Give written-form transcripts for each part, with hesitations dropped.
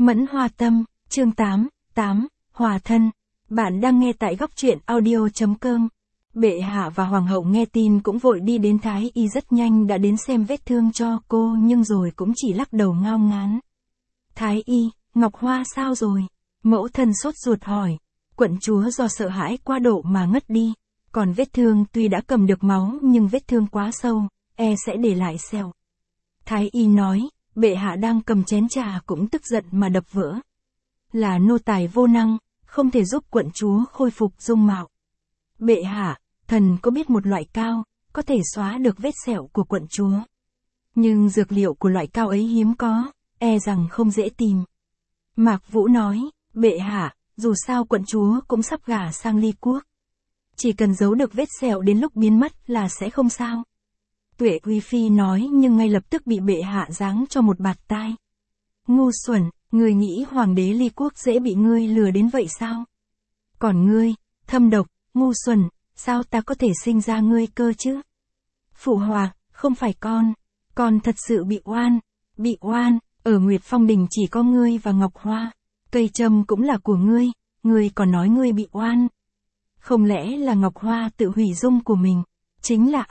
Mẫn Hoa Tâm, chương 8, Hòa Thân. Bạn đang nghe tại góc truyện audio.com. Bệ hạ và hoàng hậu nghe tin cũng vội đi đến Thái y, rất nhanh đã đến xem vết thương cho cô, nhưng rồi cũng chỉ lắc đầu ngao ngán. Thái y, Ngọc Hoa sao rồi? Mẫu thân sốt ruột hỏi. Quận chúa do sợ hãi quá độ mà ngất đi. Còn vết thương tuy đã cầm được máu nhưng vết thương quá sâu, sẽ để lại sẹo. Thái y nói, bệ hạ đang cầm chén trà cũng tức giận mà đập vỡ. Là nô tài vô năng, không thể giúp quận chúa khôi phục dung mạo. Bệ hạ, thần có biết một loại cao, có thể xóa được vết sẹo của quận chúa. Nhưng dược liệu của loại cao ấy hiếm có, rằng không dễ tìm. Mạc Vũ nói, bệ hạ, dù sao quận chúa cũng sắp gả sang Ly quốc. Chỉ cần giấu được vết sẹo đến lúc biến mất là sẽ không sao. Tuệ Quý Phi nói, nhưng ngay lập tức bị bệ hạ giáng cho một bạt tai. Ngu xuẩn, ngươi nghĩ hoàng đế Ly quốc dễ bị ngươi lừa đến vậy sao? Còn ngươi, thâm độc, ngu xuẩn, sao ta có thể sinh ra ngươi cơ chứ? Phụ hoàng, không phải con thật sự bị oan, ở Nguyệt Phong Đình chỉ có ngươi và Ngọc Hoa, cây trâm cũng là của ngươi còn nói ngươi bị oan. Không lẽ là Ngọc Hoa tự hủy dung của mình? Chính là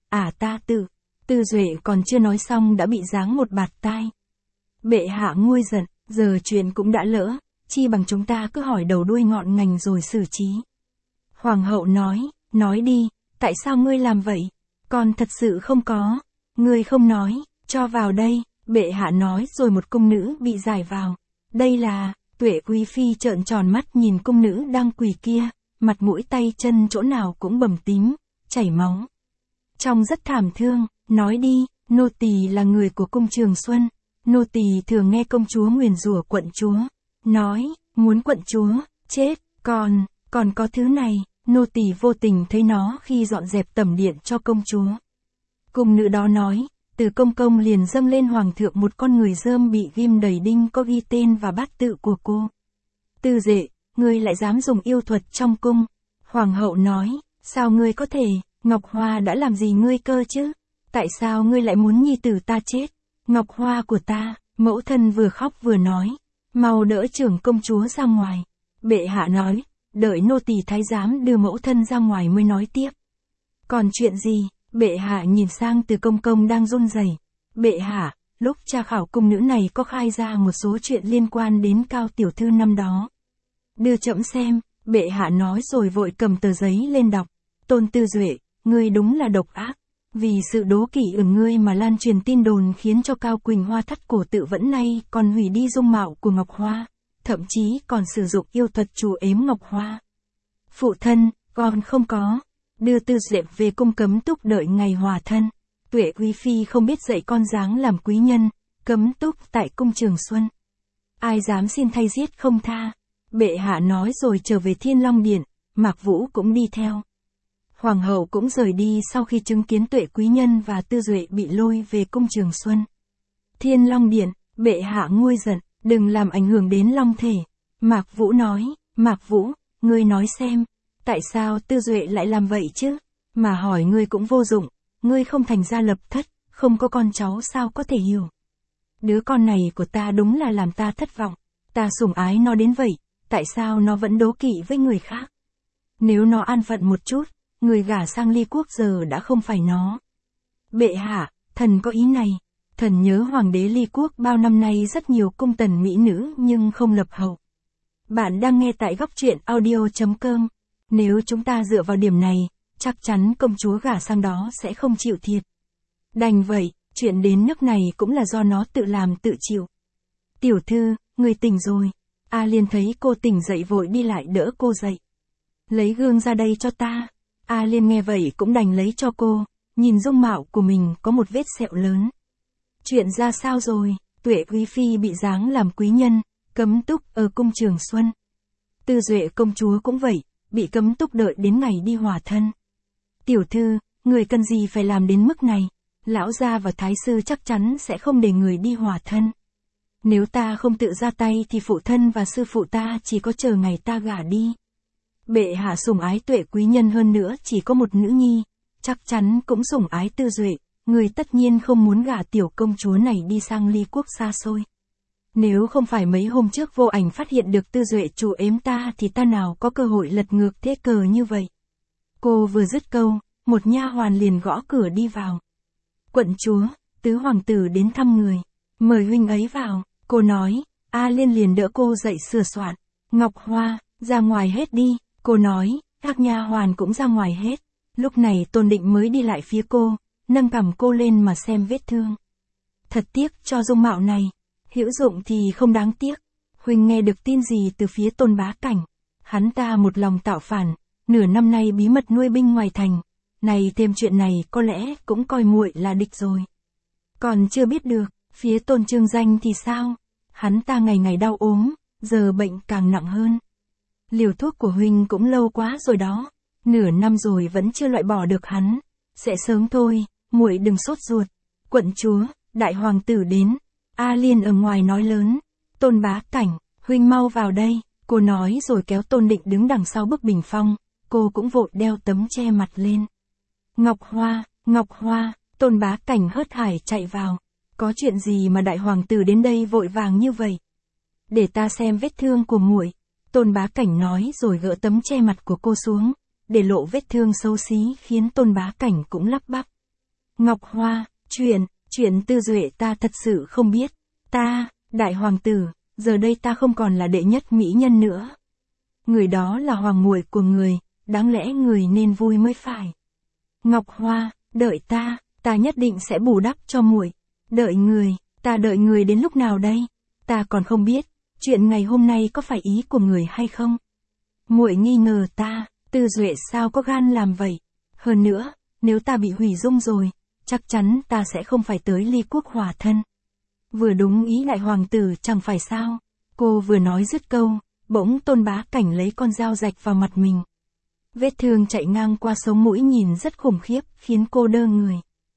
ta tự. Tư Duệ còn chưa nói xong đã bị giáng một bạt tai. Bệ hạ nguôi giận, giờ chuyện cũng đã lỡ, chi bằng chúng ta cứ hỏi đầu đuôi ngọn ngành rồi xử trí. Hoàng hậu nói đi, tại sao ngươi làm vậy? Con thật sự không có. Ngươi không nói, cho vào đây, bệ hạ nói rồi một cung nữ bị giải vào. Đây là, Tuệ Quý Phi trợn tròn mắt nhìn cung nữ đang quỳ kia, mặt mũi tay chân chỗ nào cũng bầm tím, chảy máu. Trông rất thảm thương, nói đi, nô tỳ là người của cung Trường Xuân, nô tỳ thường nghe công chúa nguyền rủa quận chúa, nói, muốn quận chúa, chết, còn có thứ này, nô tỳ vô tình thấy nó khi dọn dẹp tẩm điện cho công chúa. Cung nữ đó nói, từ công liền dâng lên hoàng thượng một con người rơm bị ghim đầy đinh có ghi tên và bát tự của cô. Tư Dệ, ngươi lại dám dùng yêu thuật trong cung. Hoàng hậu nói, sao ngươi có thể, Ngọc Hoa đã làm gì ngươi cơ chứ? Tại sao ngươi lại muốn nhi tử ta chết? Ngọc Hoa của ta, mẫu thân vừa khóc vừa nói, mau đỡ trưởng công chúa ra ngoài. Bệ hạ nói, đợi nô tỳ thái giám đưa mẫu thân ra ngoài mới nói tiếp. Còn chuyện gì? Bệ hạ nhìn sang Từ Công đang run rẩy. Bệ hạ, lúc tra khảo cung nữ này có khai ra một số chuyện liên quan đến Cao tiểu thư năm đó. Đưa trẫm xem, bệ hạ nói rồi vội cầm tờ giấy lên đọc. Tôn Tư Duệ, ngươi đúng là độc ác. Vì sự đố kỵ ở ngươi mà lan truyền tin đồn khiến cho Cao Quỳnh Hoa thắt cổ tự vẫn, nay còn hủy đi dung mạo của Ngọc Hoa, thậm chí còn sử dụng yêu thuật trù ếm Ngọc Hoa. Phụ thân, con không có. Đưa Tư Duệ về cung cấm túc đợi ngày hòa thân. Tuệ Quý Phi không biết dạy con dáng làm quý nhân, cấm túc tại cung Trường Xuân. Ai dám xin thay giết không tha. Bệ hạ nói rồi trở về Thiên Long Điện, Mạc Vũ cũng đi theo. Hoàng hậu cũng rời đi sau khi chứng kiến Tuệ quý nhân và Tư Duệ bị lôi về cung Trường Xuân. Thiên Long Điện, bệ hạ nguôi giận, đừng làm ảnh hưởng đến long thể. Mạc Vũ nói, Mạc Vũ, ngươi nói xem, tại sao Tư Duệ lại làm vậy chứ? Mà hỏi ngươi cũng vô dụng, ngươi không thành gia lập thất, không có con cháu sao có thể hiểu. Đứa con này của ta đúng là làm ta thất vọng, ta sủng ái nó đến vậy, tại sao nó vẫn đố kỵ với người khác? Nếu nó an phận một chút, người gả sang Ly quốc giờ đã không phải nó. Bệ hạ, thần có ý này, thần nhớ hoàng đế Ly quốc bao năm nay rất nhiều cung tần mỹ nữ nhưng không lập hậu. Bạn đang nghe tại góc truyện audio.com. Nếu chúng ta dựa vào điểm này, chắc chắn công chúa gả sang đó sẽ không chịu thiệt. Đành vậy, chuyện đến nước này cũng là do nó tự làm tự chịu. Tiểu thư, người tỉnh rồi. A Liên thấy cô tỉnh dậy vội đi lại đỡ cô dậy. Lấy gương ra đây cho ta. A Liên nghe vậy cũng đành lấy cho cô, nhìn dung mạo của mình có một vết sẹo lớn. Chuyện ra sao rồi? Tuệ Quý Phi bị giáng làm quý nhân, cấm túc ở cung Trường Xuân. Tư Duệ công chúa cũng vậy, bị cấm túc đợi đến ngày đi hòa thân. Tiểu thư, người cần gì phải làm đến mức này? Lão gia và thái sư chắc chắn sẽ không để người đi hòa thân. Nếu ta không tự ra tay thì phụ thân và sư phụ ta chỉ có chờ ngày ta gả đi. Bệ hạ sủng ái Tuệ quý nhân, hơn nữa chỉ có một nữ nhi, chắc chắn cũng sủng ái Tư Duệ, người tất nhiên không muốn gả tiểu công chúa này đi sang Ly quốc xa xôi. Nếu không phải mấy hôm trước vô ảnh phát hiện được Tư Duệ chủ ếm ta thì ta nào có cơ hội lật ngược thế cờ như vậy. Cô vừa dứt câu, một nha hoàn liền gõ cửa đi vào. Quận chúa, tứ hoàng tử đến thăm người. Mời huynh ấy vào, cô nói. A Liên liền đỡ cô dậy sửa soạn. Ngọc Hoa, ra ngoài hết đi, cô nói. Các nha hoàn cũng ra ngoài hết. Lúc này Tôn Định mới đi lại phía cô, nâng cằm cô lên mà xem vết thương. Thật tiếc cho dung mạo này. Hữu dụng thì không đáng tiếc. Huynh nghe được tin gì từ phía Tôn Bá Cảnh? Hắn ta một lòng tạo phản, nửa năm nay bí mật nuôi binh ngoài thành. Này thêm chuyện này có lẽ cũng coi muội là địch rồi. Còn chưa biết được, phía Tôn Trương Danh thì sao? Hắn ta ngày ngày đau ốm, giờ bệnh càng nặng hơn. Liều thuốc của huynh cũng lâu quá rồi đó. Nửa năm rồi vẫn chưa loại bỏ được hắn. Sẽ sớm thôi, muội đừng sốt ruột. Quận chúa, đại hoàng tử đến. A Liên ở ngoài nói lớn. Tôn Bá Cảnh, huynh mau vào đây. Cô nói rồi kéo Tôn Định đứng đằng sau bức bình phong. Cô cũng vội đeo tấm che mặt lên. Ngọc Hoa, Tôn Bá Cảnh hớt hải chạy vào. Có chuyện gì mà đại hoàng tử đến đây vội vàng như vậy? Để ta xem vết thương của muội. Tôn Bá Cảnh nói rồi gỡ tấm che mặt của cô xuống, để lộ vết thương xấu xí khiến Tôn Bá Cảnh cũng lắp bắp. Ngọc Hoa, chuyện Tư Duệ ta thật sự không biết. Đại hoàng tử, giờ đây ta không còn là đệ nhất mỹ nhân nữa. Người đó là hoàng muội của người, đáng lẽ người nên vui mới phải. Ngọc Hoa, đợi ta nhất định sẽ bù đắp cho muội. Ta đợi người đến lúc nào đây? Ta còn không biết, chuyện ngày hôm nay có phải ý của người hay không? Muội nghi ngờ ta, Tư Duệ sao có gan làm vậy? Hơn nữa, nếu ta bị hủy dung rồi, chắc chắn ta sẽ không phải tới ly quốc hòa thân. Vừa đúng ý đại hoàng tử chẳng phải sao? Cô vừa nói dứt câu, bỗng Tôn Bá Cảnh lấy con dao rạch vào mặt mình. Vết thương chạy ngang qua sống mũi nhìn rất khủng khiếp, khiến cô đơ người.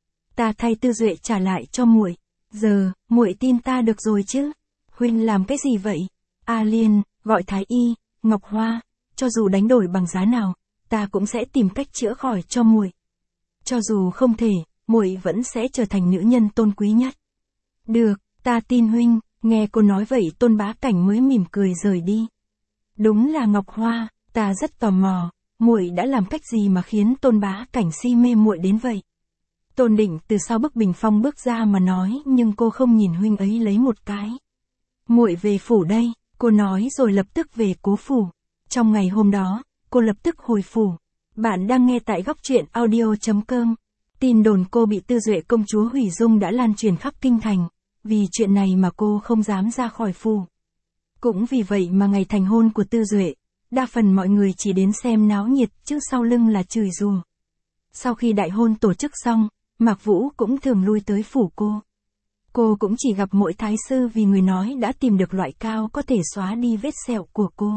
Ta thay Tư Duệ trả lại cho muội. Giờ, muội tin ta được rồi chứ? Huynh làm cái gì vậy? A Liên, gọi thái y. Ngọc Hoa, cho dù đánh đổi bằng giá nào, ta cũng sẽ tìm cách chữa khỏi cho muội. Cho dù không thể, muội vẫn sẽ trở thành nữ nhân tôn quý nhất. Được, ta tin huynh. Nghe cô nói vậy Tôn Bá Cảnh mới mỉm cười rời đi. Đúng là Ngọc Hoa, ta rất tò mò, muội đã làm cách gì mà khiến Tôn Bá Cảnh si mê muội đến vậy? Tôn Định từ sau bức bình phong bước ra mà nói, nhưng cô không nhìn huynh ấy lấy một cái. Muội về phủ đây, cô nói rồi lập tức về Cố phủ. Trong ngày hôm đó, cô lập tức hồi phủ. Bạn đang nghe tại góc truyện audio.com. Tin đồn cô bị Tư Duệ công chúa hủy dung đã lan truyền khắp kinh thành. Vì chuyện này mà cô không dám ra khỏi phủ. Cũng vì vậy mà ngày thành hôn của Tư Duệ, đa phần mọi người chỉ đến xem náo nhiệt chứ sau lưng là chửi rủa. Sau khi đại hôn tổ chức xong, Mạc Vũ cũng thường lui tới phủ cô. Cô cũng chỉ gặp mỗi thái sư vì người nói đã tìm được loại cao có thể xóa đi vết sẹo của cô.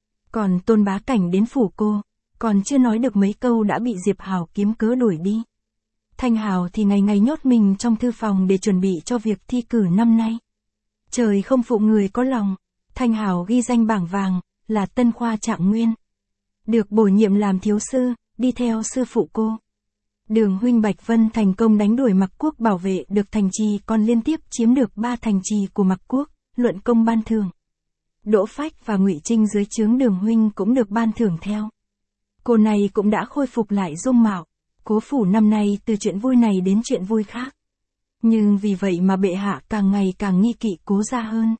Còn Tôn Bá Cảnh đến phủ cô, còn chưa nói được mấy câu đã bị Diệp Hào kiếm cớ đuổi đi. Thanh Hào thì ngày ngày nhốt mình trong thư phòng để chuẩn bị cho việc thi cử năm nay. Trời không phụ người có lòng, Thanh Hào ghi danh bảng vàng, là tân khoa Trạng Nguyên. Được bổ nhiệm làm thiếu sư, đi theo sư phụ cô. Đường huynh Bạch Vân thành công đánh đuổi Mạc Quốc bảo vệ được thành trì, còn liên tiếp chiếm được 3 thành trì của Mạc Quốc, luận công ban thưởng. Đỗ Phách và Ngụy Trinh dưới trướng Đường huynh cũng được ban thưởng theo. Cô này cũng đã khôi phục lại dung mạo. Cố phủ năm nay từ chuyện vui này đến chuyện vui khác. Nhưng vì vậy mà bệ hạ càng ngày càng nghi kỵ Cố gia hơn.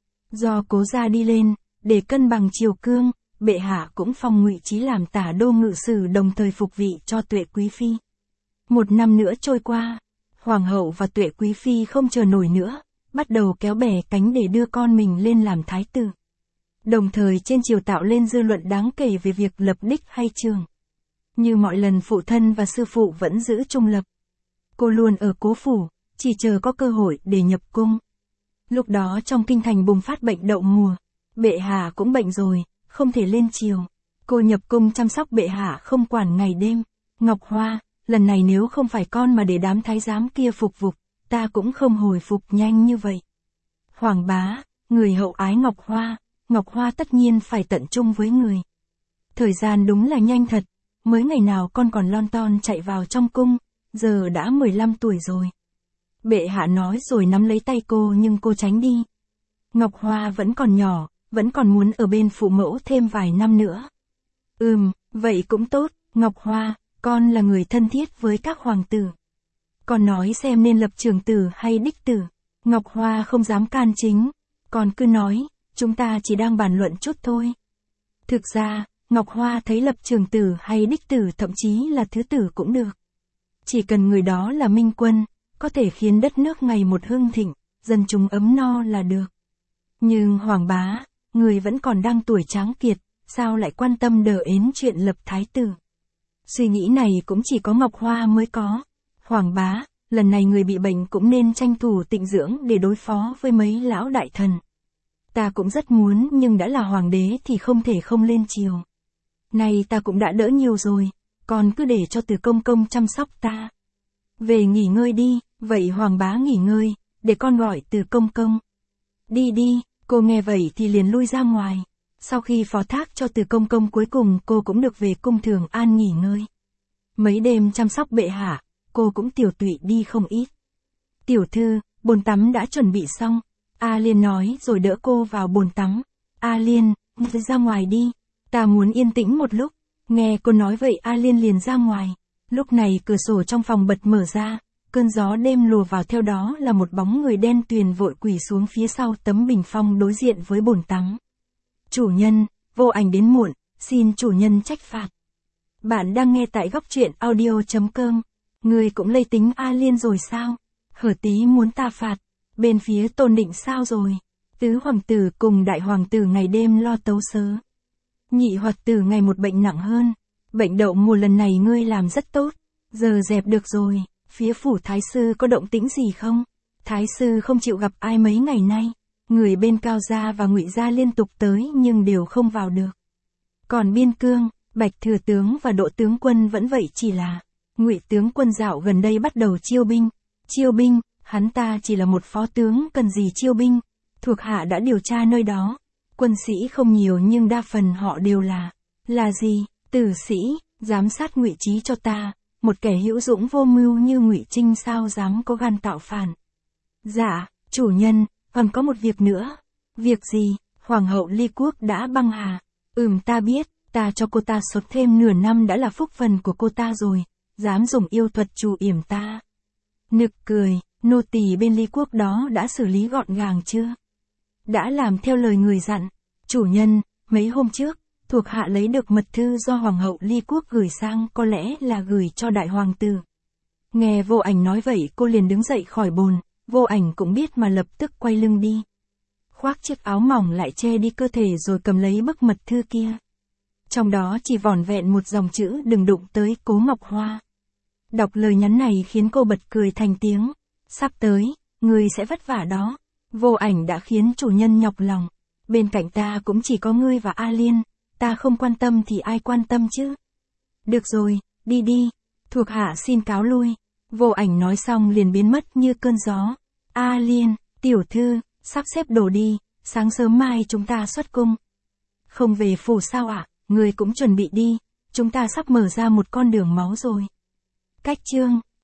Do Cố gia đi lên, để cân bằng triều cương, bệ hạ cũng phong Ngụy Chí làm tả đô ngự sử, đồng thời phục vị cho Tuệ Quý phi. Một năm nữa trôi qua, hoàng hậu và Tuệ Quý phi không chờ nổi nữa, bắt đầu kéo bè cánh để đưa con mình lên làm thái tử. Đồng thời trên triều tạo lên dư luận đáng kể về việc lập đích hay trường. Như mọi lần phụ thân và sư phụ vẫn giữ trung lập. Cô luôn ở Cố phủ, chỉ chờ có cơ hội để nhập cung. Lúc đó trong kinh thành bùng phát bệnh đậu mùa. Bệ hạ cũng bệnh rồi, không thể lên triều. Cô nhập cung chăm sóc bệ hạ không quản ngày đêm. Ngọc Hoa, lần này nếu không phải con mà để đám thái giám kia phục vụ, ta cũng không hồi phục nhanh như vậy. Hoàng bá, người hậu ái Ngọc Hoa tất nhiên phải tận trung với người. Thời gian đúng là nhanh thật. Mới ngày nào con còn lon ton chạy vào trong cung, giờ đã 15 tuổi rồi. Bệ hạ nói rồi nắm lấy tay cô nhưng cô tránh đi. Ngọc Hoa vẫn còn nhỏ, vẫn còn muốn ở bên phụ mẫu thêm vài năm nữa. Vậy cũng tốt, Ngọc Hoa, con là người thân thiết với các hoàng tử. Con nói xem nên lập trưởng tử hay đích tử. Ngọc Hoa không dám can chính. Con cứ nói, chúng ta chỉ đang bàn luận chút thôi. Thực ra, Ngọc Hoa thấy lập trưởng tử hay đích tử thậm chí là thứ tử cũng được. Chỉ cần người đó là minh quân, có thể khiến đất nước ngày một hưng thịnh, dân chúng ấm no là được. Nhưng Hoàng bá, người vẫn còn đang tuổi tráng kiệt, sao lại quan tâm đờ ến chuyện lập thái tử? Suy nghĩ này cũng chỉ có Ngọc Hoa mới có. Hoàng bá, lần này người bị bệnh cũng nên tranh thủ tịnh dưỡng để đối phó với mấy lão đại thần. Ta cũng rất muốn nhưng đã là hoàng đế thì không thể không lên triều. Này ta cũng đã đỡ nhiều rồi, còn cứ để cho Từ Công Công chăm sóc ta. Về nghỉ ngơi đi, vậy Hoàng bá nghỉ ngơi, để con gọi Từ Công Công. Đi đi, cô nghe vậy thì liền lui ra ngoài. Sau khi phó thác cho Từ Công Công cuối cùng cô cũng được về cung Thường An nghỉ ngơi. Mấy đêm chăm sóc bệ hạ, cô cũng tiểu tụy đi không ít. Tiểu thư, bồn tắm đã chuẩn bị xong. A Liên nói rồi đỡ cô vào bồn tắm. A Liên, ra ngoài đi, ta muốn yên tĩnh một lúc. Nghe cô nói vậy A Liên liền ra ngoài. Lúc này cửa sổ trong phòng bật mở ra, cơn gió đêm lùa vào, theo đó là một bóng người đen tuyền vội quỳ xuống phía sau tấm bình phong đối diện với bồn tắm. Chủ nhân, Vô Ảnh đến muộn, xin chủ nhân trách phạt. Bạn đang nghe tại góc truyện audio.com. Người cũng lây tính A Liên rồi sao? Hở Tí muốn ta phạt. Bên phía Tôn Định sao rồi? Tứ hoàng tử cùng đại hoàng tử ngày đêm lo tấu sớ. Nhị hoạt tử ngày một bệnh nặng hơn. Bệnh đậu mùa lần này ngươi làm rất tốt. Giờ dẹp được rồi. Phía phủ thái sư có động tĩnh gì không? Thái sư không chịu gặp ai mấy ngày nay. Người bên Cao gia và Ngụy gia liên tục tới nhưng đều không vào được. Còn Biên Cương, Bạch thừa tướng và Đỗ tướng quân vẫn vậy, chỉ là Ngụy tướng quân dạo gần đây bắt đầu chiêu binh. Chiêu binh, hắn ta chỉ là một phó tướng, cần gì chiêu binh? Thuộc hạ đã điều tra nơi đó. Quân sĩ không nhiều nhưng đa phần họ đều là gì? Tử sĩ, giám sát Ngụy Trí cho ta. Một kẻ hữu dũng vô mưu như Ngụy Trinh sao dám có gan tạo phản? Dạ, chủ nhân, còn có một việc nữa. Việc gì? Hoàng hậu Ly Quốc đã băng hà. Ta biết, ta cho cô ta sốt thêm nửa năm đã là phúc phần của cô ta rồi. Dám dùng yêu thuật trù yểm ta. Nực cười, nô tỳ bên Ly Quốc đó đã xử lý gọn gàng chưa? Đã làm theo lời người dặn. Chủ nhân, mấy hôm trước, thuộc hạ lấy được mật thư do Hoàng hậu Ly Quốc gửi sang, có lẽ là gửi cho đại hoàng tử. Nghe Vô Ảnh nói vậy cô liền đứng dậy khỏi bồn. Vô Ảnh cũng biết mà lập tức quay lưng đi. Khoác chiếc áo mỏng lại che đi cơ thể rồi cầm lấy bức mật thư kia. Trong đó chỉ vỏn vẹn một dòng chữ: đừng đụng tới Cố Ngọc Hoa. Đọc lời nhắn này khiến cô bật cười thành tiếng. Sắp tới, ngươi sẽ vất vả đó. Vô Ảnh đã khiến chủ nhân nhọc lòng. Bên cạnh ta cũng chỉ có ngươi và A Liên. Ta không quan tâm thì ai quan tâm chứ? Được rồi, đi đi. Thuộc hạ xin cáo lui. Vô Ảnh nói xong liền biến mất như cơn gió. A Liên, tiểu thư, sắp xếp đồ đi. Sáng sớm mai chúng ta xuất cung. Không về phủ sao ạ? Người cũng chuẩn bị đi. Chúng ta sắp mở ra một con đường máu rồi. Cách chương